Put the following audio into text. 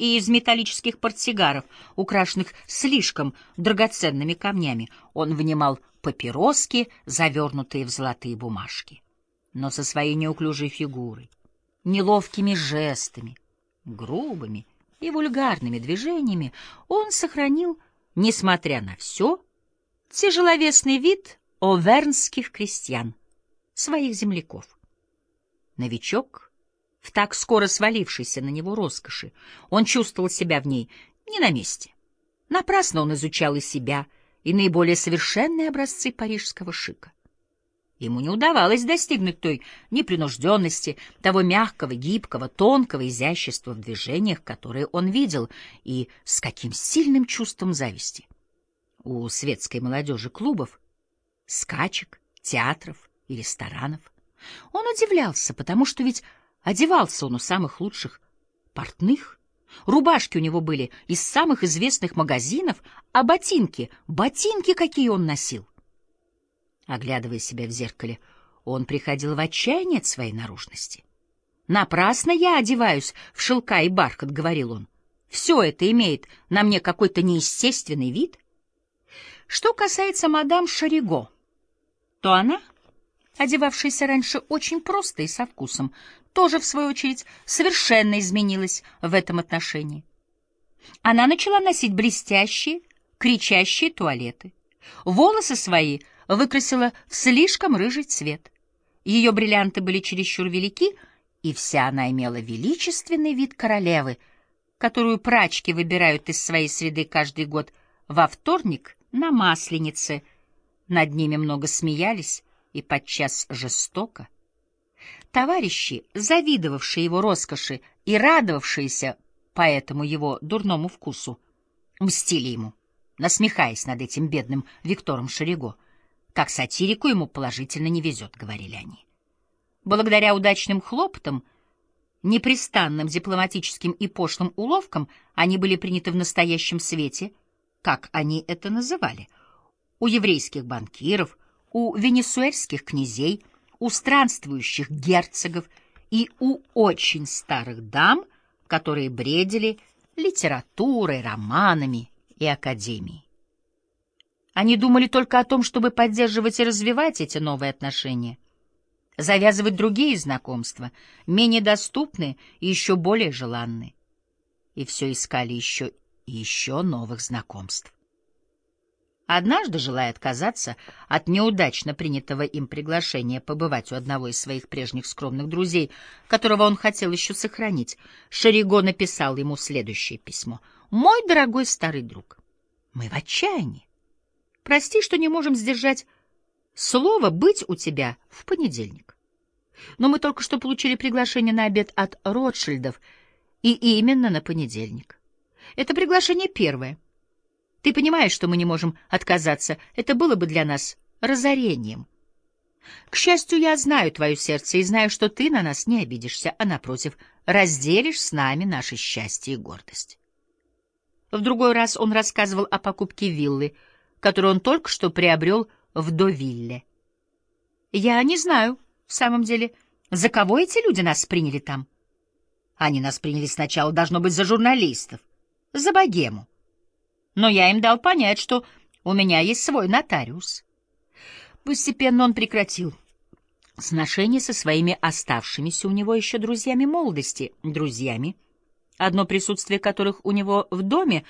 и из металлических портсигаров, украшенных слишком драгоценными камнями. Он вынимал папироски, завернутые в золотые бумажки. Но со своей неуклюжей фигурой, неловкими жестами, грубыми и вульгарными движениями он сохранил, несмотря на все, тяжеловесный вид овернских крестьян, своих земляков. Новичок, в так скоро свалившейся на него роскоши, он чувствовал себя в ней не на месте. Напрасно он изучал и себя, и наиболее совершенные образцы парижского шика. Ему не удавалось достигнуть той непринужденности, того мягкого, гибкого, тонкого изящества в движениях, которые он видел, и с каким сильным чувством зависти. У светской молодежи клубов, скачек, театров и ресторанов. Он удивлялся, потому что ведь одевался он у самых лучших портных, рубашки у него были из самых известных магазинов, а ботинки какие он носил. Оглядывая себя в зеркале, он приходил в отчаяние от своей наружности. «Напрасно я одеваюсь в шелка и бархат», — говорил он. «Все это имеет на мне какой-то неестественный вид». Что касается мадам Шариго, то она, одевавшаяся раньше очень просто и со вкусом, тоже, в свою очередь, совершенно изменилась в этом отношении. Она начала носить блестящие, кричащие туалеты. Волосы свои выкрасила в слишком рыжий цвет. Ее бриллианты были чересчур велики, и вся она имела величественный вид королевы, которую прачки выбирают из своей среды каждый год во вторник на Масленице. Над ними много смеялись и подчас жестоко. Товарищи, завидовавшие его роскоши и радовавшиеся по этому его дурному вкусу, мстили ему, насмехаясь над этим бедным Виктором Шариго. Как сатирику ему положительно не везет, — говорили они. Благодаря удачным хлопотам, непрестанным дипломатическим и пошлым уловкам они были приняты в настоящем свете, как они это называли, у еврейских банкиров, у венесуэльских князей, у странствующих герцогов и у очень старых дам, которые бредили литературой, романами и академией. Они думали только о том, чтобы поддерживать и развивать эти новые отношения, завязывать другие знакомства, менее доступные и еще более желанные. И все искали еще и еще новых знакомств. Однажды, желая отказаться от неудачно принятого им приглашения побывать у одного из своих прежних скромных друзей, которого он хотел еще сохранить, Шариго написал ему следующее письмо. «Мой дорогой старый друг, мы в отчаянии. Прости, что не можем сдержать слово быть у тебя в понедельник. Но мы только что получили приглашение на обед от Ротшильдов, и именно на понедельник. Это приглашение первое. Ты понимаешь, что мы не можем отказаться. Это было бы для нас разорением. К счастью, я знаю твое сердце и знаю, что ты на нас не обидишься, а, напротив, разделишь с нами наше счастье и гордость». В другой раз он рассказывал о покупке виллы, которую он только что приобрел в Довилле. «Я не знаю, в самом деле, за кого эти люди нас приняли там. Они нас приняли сначала, должно быть, за журналистов, за богему. Но я им дал понять, что у меня есть свой нотариус». Постепенно он прекратил сношения со своими оставшимися у него еще друзьями молодости, друзьями, одно присутствие которых у него в доме